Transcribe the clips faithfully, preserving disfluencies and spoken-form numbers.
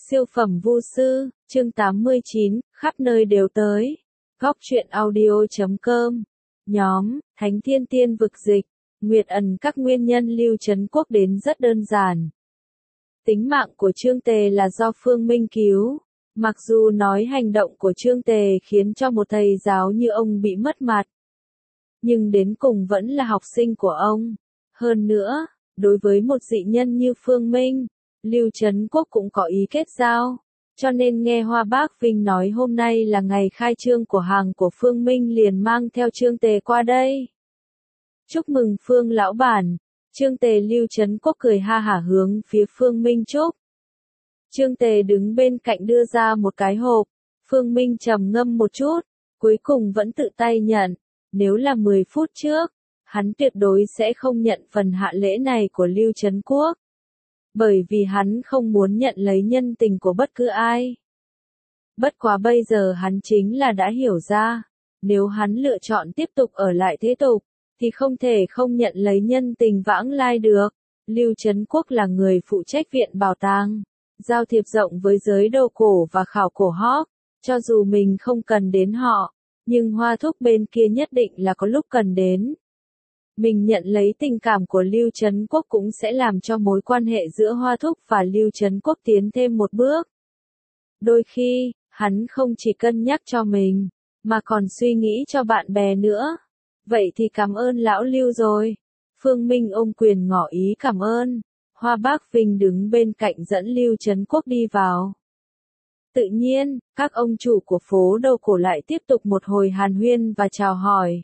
Siêu phẩm vu sư, chương tám mươi chín, khắp nơi đều tới. Góc truyện audio chấm com. Nhóm, Thánh Thiên Tiên vực dịch. Nguyệt ẩn các nguyên nhân Lưu Trấn Quốc đến rất đơn giản. Tính mạng của Trương Tề là do Phương Minh cứu. Mặc dù nói hành động của Trương Tề khiến cho một thầy giáo như ông bị mất mặt. Nhưng đến cùng vẫn là học sinh của ông. Hơn nữa, đối với một dị nhân như Phương Minh, Lưu Trấn Quốc cũng có ý kết giao, cho nên nghe Hoa Bác Vinh nói hôm nay là ngày khai trương của hàng của Phương Minh liền mang theo Trương Tề qua đây. Chúc mừng Phương lão bản, Trương Tề Lưu Trấn Quốc cười ha hả hướng phía Phương Minh chúc. Trương Tề đứng bên cạnh đưa ra một cái hộp, Phương Minh trầm ngâm một chút, cuối cùng vẫn tự tay nhận, nếu là mười phút trước, hắn tuyệt đối sẽ không nhận phần hạ lễ này của Lưu Trấn Quốc. Bởi vì hắn không muốn nhận lấy nhân tình của bất cứ ai. Bất quá bây giờ hắn chính là đã hiểu ra, nếu hắn lựa chọn tiếp tục ở lại thế tục, thì không thể không nhận lấy nhân tình vãng lai được. Lưu Trấn Quốc là người phụ trách viện bảo tàng, giao thiệp rộng với giới đồ cổ và khảo cổ học, cho dù mình không cần đến họ, nhưng Hoa Thúc bên kia nhất định là có lúc cần đến. Mình nhận lấy tình cảm của Lưu Trấn Quốc cũng sẽ làm cho mối quan hệ giữa Hoa Thúc và Lưu Trấn Quốc tiến thêm một bước. Đôi khi, hắn không chỉ cân nhắc cho mình, mà còn suy nghĩ cho bạn bè nữa. Vậy thì cảm ơn lão Lưu rồi. Phương Minh ôm quyền ngỏ ý cảm ơn. Hoa Bác Vinh đứng bên cạnh dẫn Lưu Trấn Quốc đi vào. Tự nhiên, các ông chủ của phố đồ cổ lại tiếp tục một hồi hàn huyên và chào hỏi.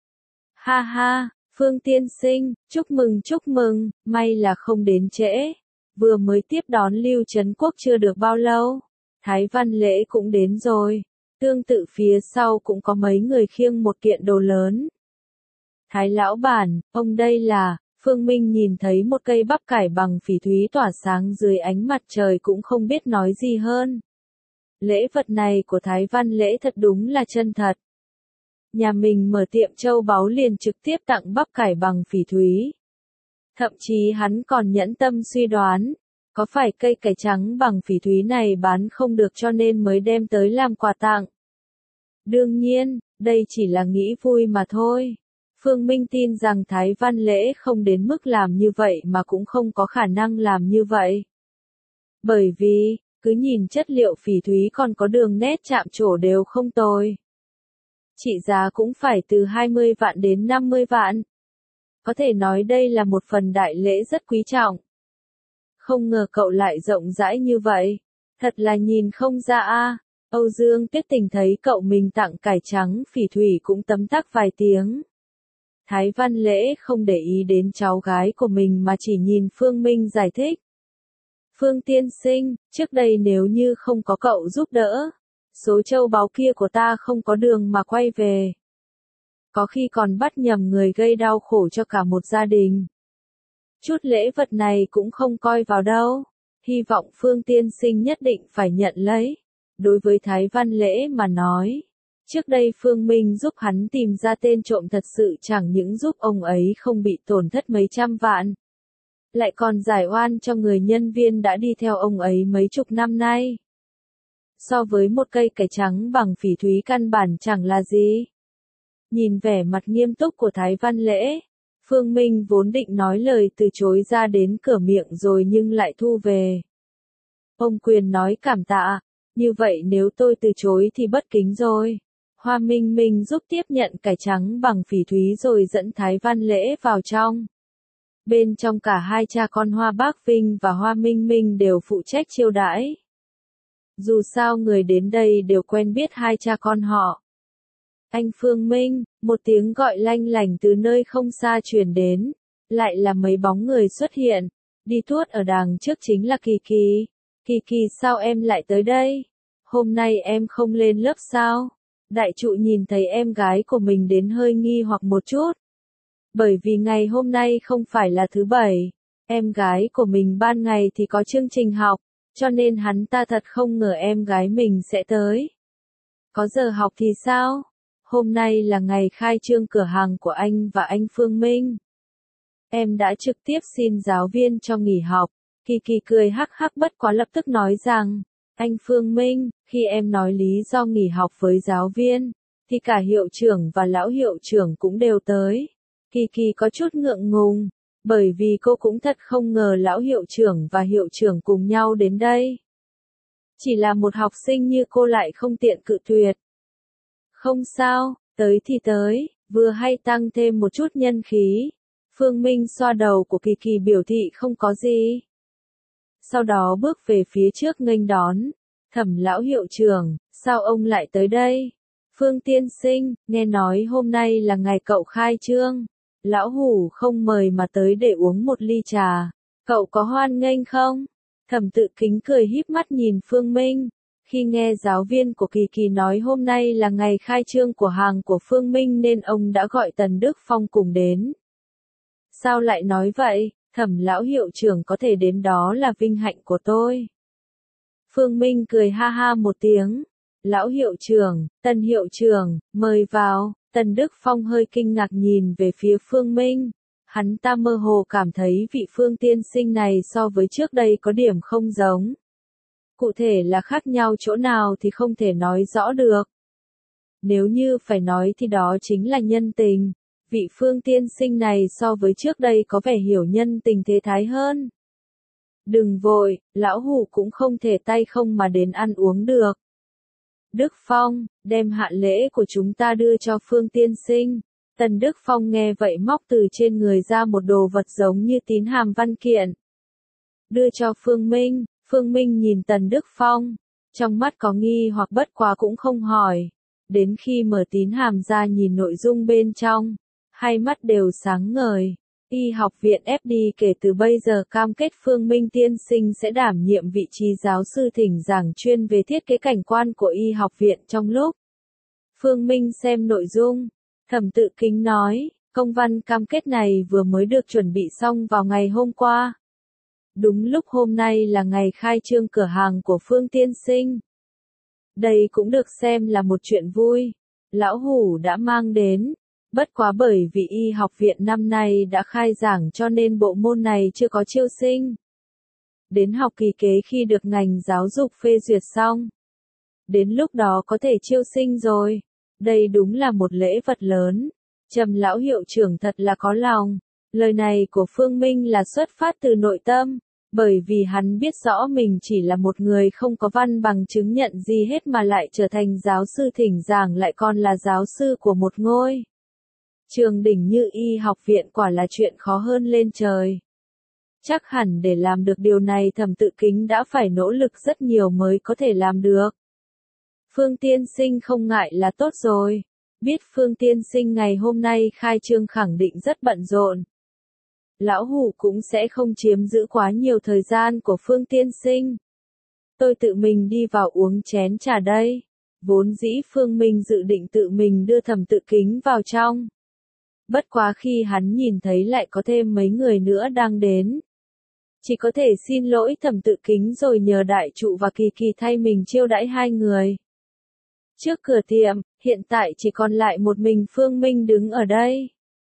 Ha ha! Phương tiên sinh, chúc mừng chúc mừng, may là không đến trễ. Vừa mới tiếp đón Lưu Trấn Quốc chưa được bao lâu. Thái Văn Lễ cũng đến rồi. Tương tự phía sau cũng có mấy người khiêng một kiện đồ lớn. Thái lão bản, ông đây là, Phương Minh nhìn thấy một cây bắp cải bằng phỉ thúy tỏa sáng dưới ánh mặt trời cũng không biết nói gì hơn. Lễ vật này của Thái Văn Lễ thật đúng là chân thật. Nhà mình mở tiệm châu báu liền trực tiếp tặng bắp cải bằng phỉ thúy. Thậm chí hắn còn nhẫn tâm suy đoán, có phải cây cải trắng bằng phỉ thúy này bán không được cho nên mới đem tới làm quà tặng. Đương nhiên, đây chỉ là nghĩ vui mà thôi. Phương Minh tin rằng Thái Văn Lễ không đến mức làm như vậy mà cũng không có khả năng làm như vậy. Bởi vì, cứ nhìn chất liệu phỉ thúy còn có đường nét chạm trổ đều không tồi. Trị giá cũng phải từ hai mươi vạn đến năm mươi vạn. Có thể nói đây là một phần đại lễ rất quý trọng. Không ngờ cậu lại rộng rãi như vậy. Thật là nhìn không ra a. Âu Dương Tuyết Tình thấy cậu mình tặng cải trắng phỉ thủy cũng tấm tắc vài tiếng. Thái Văn Lễ không để ý đến cháu gái của mình mà chỉ nhìn Phương Minh giải thích. Phương tiên sinh, trước đây nếu như không có cậu giúp đỡ, số châu báu kia của ta không có đường mà quay về. Có khi còn bắt nhầm người gây đau khổ cho cả một gia đình. Chút lễ vật này cũng không coi vào đâu. Hy vọng Phương tiên sinh nhất định phải nhận lấy. Đối với Thái Văn Lễ mà nói, trước đây Phương Minh giúp hắn tìm ra tên trộm thật sự chẳng những giúp ông ấy không bị tổn thất mấy trăm vạn. Lại còn giải oan cho người nhân viên đã đi theo ông ấy mấy chục năm nay. So với một cây cải trắng bằng phỉ thúy căn bản chẳng là gì. Nhìn vẻ mặt nghiêm túc của Thái Văn Lễ, Phương Minh vốn định nói lời từ chối ra đến cửa miệng rồi nhưng lại thu về. Ông quyền nói cảm tạ, như vậy nếu tôi từ chối thì bất kính rồi. Hoa Minh Minh giúp tiếp nhận cải trắng bằng phỉ thúy rồi dẫn Thái Văn Lễ vào trong. Bên trong cả hai cha con Hoa Bác Vinh và Hoa Minh Minh đều phụ trách chiêu đãi. Dù sao người đến đây đều quen biết hai cha con họ. Anh Phương Minh, một tiếng gọi lanh lảnh từ nơi không xa truyền đến. Lại là mấy bóng người xuất hiện. Đi tuốt ở đằng trước chính là Kỳ Kỳ. Kỳ Kỳ sao em lại tới đây? Hôm nay em không lên lớp sao? Đại trụ nhìn thấy em gái của mình đến hơi nghi hoặc một chút. Bởi vì ngày hôm nay không phải là thứ bảy. Em gái của mình ban ngày thì có chương trình học. Cho nên hắn ta thật không ngờ em gái mình sẽ tới. Có giờ học thì sao? Hôm nay là ngày khai trương cửa hàng của anh và anh Phương Minh. Em đã trực tiếp xin giáo viên cho nghỉ học. Kỳ Kỳ cười hắc hắc bất quá lập tức nói rằng, Anh Phương Minh, khi em nói lý do nghỉ học với giáo viên, thì cả hiệu trưởng và lão hiệu trưởng cũng đều tới. Kỳ Kỳ có chút ngượng ngùng, bởi vì cô cũng thật không ngờ lão hiệu trưởng và hiệu trưởng cùng nhau đến đây. Chỉ là một học sinh như cô lại không tiện cự tuyệt. Không sao, tới thì tới, vừa hay tăng thêm một chút nhân khí. Phương Minh xoa đầu của Kỳ Kỳ biểu thị không có gì. Sau đó bước về phía trước nghênh đón. Thẩm lão hiệu trưởng, sao ông lại tới đây? Phương tiên sinh, nghe nói hôm nay là ngày cậu khai trương. Lão hủ không mời mà tới để uống một ly trà. Cậu có hoan nghênh không? Thẩm Tự Kính cười híp mắt nhìn Phương Minh. Khi nghe giáo viên của Kỳ Kỳ nói hôm nay là ngày khai trương của hàng của Phương Minh nên ông đã gọi Tần Đức Phong cùng đến. Sao lại nói vậy? Thẩm lão hiệu trưởng có thể đến đó là vinh hạnh của tôi. Phương Minh cười ha ha một tiếng. Lão hiệu trưởng, Tần hiệu trưởng, mời vào. Tần Đức Phong hơi kinh ngạc nhìn về phía Phương Minh. Hắn ta mơ hồ cảm thấy vị Phương tiên sinh này so với trước đây có điểm không giống. Cụ thể là khác nhau chỗ nào thì không thể nói rõ được. Nếu như phải nói thì đó chính là nhân tình. Vị Phương tiên sinh này so với trước đây có vẻ hiểu nhân tình thế thái hơn. Đừng vội, lão hủ cũng không thể tay không mà đến ăn uống được. Đức Phong, đem hạ lễ của chúng ta đưa cho Phương tiên sinh. Tần Đức Phong nghe vậy móc từ trên người ra một đồ vật giống như tín hàm văn kiện. Đưa cho Phương Minh. Phương Minh nhìn Tần Đức Phong. Trong mắt có nghi hoặc bất quá cũng không hỏi. Đến khi mở tín hàm ra nhìn nội dung bên trong. Hai mắt đều sáng ngời. Y học viện ép đê kể từ bây giờ cam kết Phương Minh tiên sinh sẽ đảm nhiệm vị trí giáo sư thỉnh giảng chuyên về thiết kế cảnh quan của y học viện trong lúc. Phương Minh xem nội dung. Thẩm Tự Kính nói, công văn cam kết này vừa mới được chuẩn bị xong vào ngày hôm qua. Đúng lúc hôm nay là ngày khai trương cửa hàng của Phương tiên sinh. Đây cũng được xem là một chuyện vui. Lão hủ đã mang đến. Bất quá bởi vì y học viện năm nay đã khai giảng cho nên bộ môn này chưa có chiêu sinh. Đến học kỳ kế khi được ngành giáo dục phê duyệt xong. Đến lúc đó có thể chiêu sinh rồi. Đây đúng là một lễ vật lớn. Trầm lão hiệu trưởng thật là có lòng. Lời này của Phương Minh là xuất phát từ nội tâm. Bởi vì hắn biết rõ mình chỉ là một người không có văn bằng chứng nhận gì hết mà lại trở thành giáo sư thỉnh giảng lại còn là giáo sư của một ngôi trường đỉnh như y học viện quả là chuyện khó hơn lên trời. Chắc hẳn để làm được điều này Thẩm Tự Kính đã phải nỗ lực rất nhiều mới có thể làm được. Phương tiên sinh không ngại là tốt rồi. Biết Phương tiên sinh ngày hôm nay khai trương khẳng định rất bận rộn. Lão hủ cũng sẽ không chiếm giữ quá nhiều thời gian của Phương tiên sinh. Tôi tự mình đi vào uống chén trà đây. Vốn dĩ Phương Minh dự định tự mình đưa Thẩm Tự Kính vào trong. Bất quá khi hắn nhìn thấy lại có thêm mấy người nữa đang đến. Chỉ có thể xin lỗi Thẩm Tự Kính rồi nhờ đại trụ và Kỳ Kỳ thay mình chiêu đãi hai người. Trước cửa tiệm, hiện tại chỉ còn lại một mình Phương Minh đứng ở đây.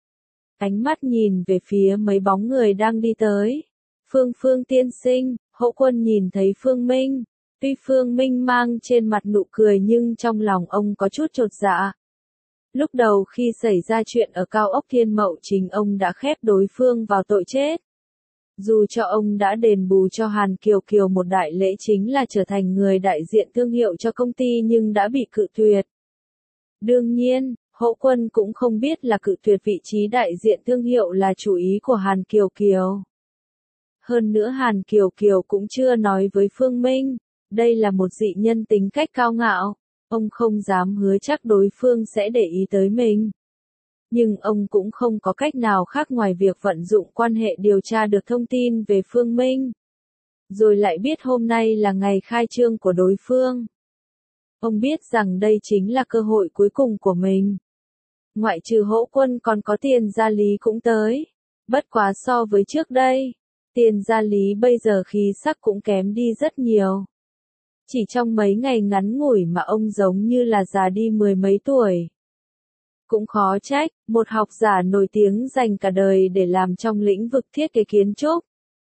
Ánh mắt nhìn về phía mấy bóng người đang đi tới. Phương Phương tiên sinh, Hậu Quân nhìn thấy Phương Minh. Tuy Phương Minh mang trên mặt nụ cười nhưng trong lòng ông có chút chột dạ. Lúc đầu khi xảy ra chuyện ở cao ốc Thiên Mậu Chính ông đã khép đối phương vào tội chết. Dù cho ông đã đền bù cho Hàn Kiều Kiều một đại lễ chính là trở thành người đại diện thương hiệu cho công ty nhưng đã bị cự tuyệt. Đương nhiên, Hậu Quân cũng không biết là cự tuyệt vị trí đại diện thương hiệu là chủ ý của Hàn Kiều Kiều. Hơn nữa Hàn Kiều Kiều cũng chưa nói với Phương Minh, đây là một dị nhân tính cách cao ngạo. Ông không dám hứa chắc đối phương sẽ để ý tới mình. Nhưng ông cũng không có cách nào khác ngoài việc vận dụng quan hệ điều tra được thông tin về Phương Minh. Rồi lại biết hôm nay là ngày khai trương của đối phương. Ông biết rằng đây chính là cơ hội cuối cùng của mình. Ngoại trừ Hỗ Quân còn có Tiền Gia Lý cũng tới. Bất quá so với trước đây, Tiền Gia Lý bây giờ khí sắc cũng kém đi rất nhiều. Chỉ trong mấy ngày ngắn ngủi mà ông giống như là già đi mười mấy tuổi. Cũng khó trách, một học giả nổi tiếng dành cả đời để làm trong lĩnh vực thiết kế kiến trúc.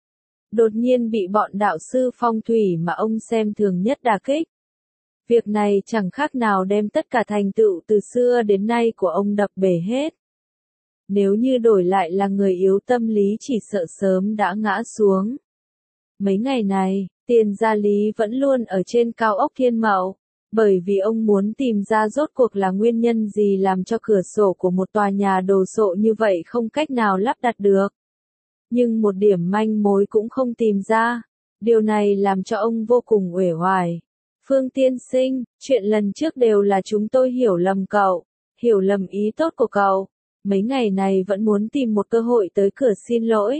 đột nhiên bị bọn đạo sư phong thủy mà ông xem thường nhất đả kích. Việc này chẳng khác nào đem tất cả thành tựu từ xưa đến nay của ông đập bể hết. Nếu như đổi lại là người yếu tâm lý chỉ sợ sớm đã ngã xuống. Mấy ngày này, Tiền Gia Lý vẫn luôn ở trên cao ốc Thiên Mậu, bởi vì ông muốn tìm ra rốt cuộc là nguyên nhân gì làm cho cửa sổ của một tòa nhà đồ sộ như vậy không cách nào lắp đặt được. Nhưng một điểm manh mối cũng không tìm ra, điều này làm cho ông vô cùng uể oải. Phương tiên sinh, chuyện lần trước đều là chúng tôi hiểu lầm cậu, hiểu lầm ý tốt của cậu, mấy ngày này vẫn muốn tìm một cơ hội tới cửa xin lỗi.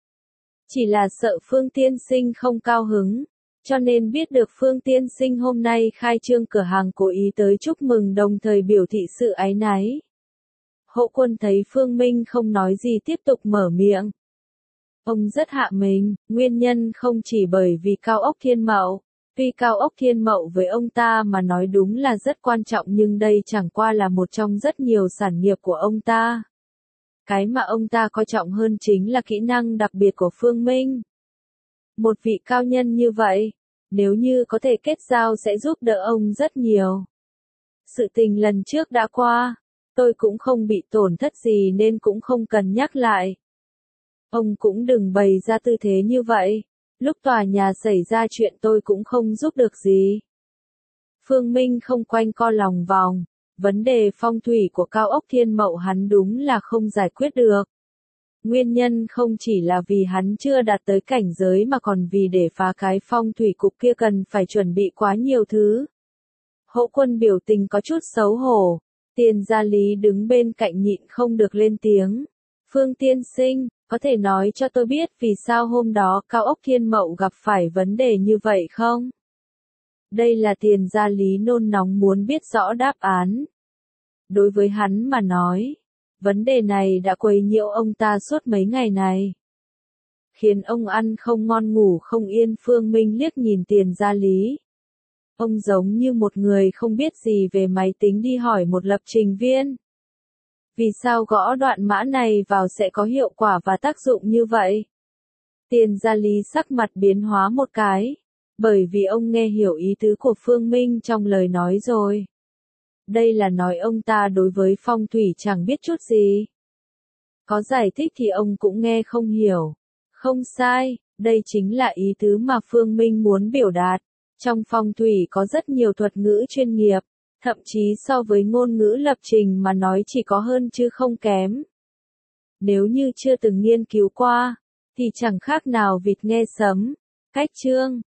Chỉ là sợ Phương tiên sinh không cao hứng, cho nên biết được Phương tiên sinh hôm nay khai trương cửa hàng cố ý tới chúc mừng đồng thời biểu thị sự áy náy. Hậu Quân thấy Phương Minh không nói gì tiếp tục mở miệng. Ông rất hạ mình, nguyên nhân không chỉ bởi vì cao ốc Thiên Mậu. Tuy cao ốc Thiên Mậu với ông ta mà nói đúng là rất quan trọng nhưng đây chẳng qua là một trong rất nhiều sản nghiệp của ông ta. Cái mà ông ta coi trọng hơn chính là kỹ năng đặc biệt của Phương Minh. Một vị cao nhân như vậy, nếu như có thể kết giao sẽ giúp đỡ ông rất nhiều. Sự tình lần trước đã qua, tôi cũng không bị tổn thất gì nên cũng không cần nhắc lại. Ông cũng đừng bày ra tư thế như vậy. Lúc tòa nhà xảy ra chuyện tôi cũng không giúp được gì. Phương Minh không quanh co lòng vòng, vấn đề phong thủy của cao ốc Thiên Mậu hắn đúng là không giải quyết được. Nguyên nhân không chỉ là vì hắn chưa đạt tới cảnh giới mà còn vì để phá cái phong thủy cục kia cần phải chuẩn bị quá nhiều thứ. Hậu Quân biểu tình có chút xấu hổ, Tiền Gia Lý đứng bên cạnh nhịn không được lên tiếng. Phương tiên sinh, có thể nói cho tôi biết vì sao hôm đó cao ốc Thiên Mậu gặp phải vấn đề như vậy không? Đây là Tiền Gia Lý nôn nóng muốn biết rõ đáp án. Đối với hắn mà nói, vấn đề này đã quấy nhiễu ông ta suốt mấy ngày này. Khiến ông ăn không ngon ngủ không yên. Phương Minh liếc nhìn Tiền Gia Lý. Ông giống như một người không biết gì về máy tính đi hỏi một lập trình viên. Vì sao gõ đoạn mã này vào sẽ có hiệu quả và tác dụng như vậy? Tiền Gia Lý sắc mặt biến hóa một cái, bởi vì ông nghe hiểu ý tứ của Phương Minh trong lời nói rồi. Đây là nói ông ta đối với phong thủy chẳng biết chút gì. Có giải thích thì ông cũng nghe không hiểu. Không sai, đây chính là ý tứ mà Phương Minh muốn biểu đạt. Trong phong thủy có rất nhiều thuật ngữ chuyên nghiệp. Thậm chí so với ngôn ngữ lập trình mà nói chỉ có hơn chứ không kém. Nếu như chưa từng nghiên cứu qua, thì chẳng khác nào vịt nghe sấm. Cách chương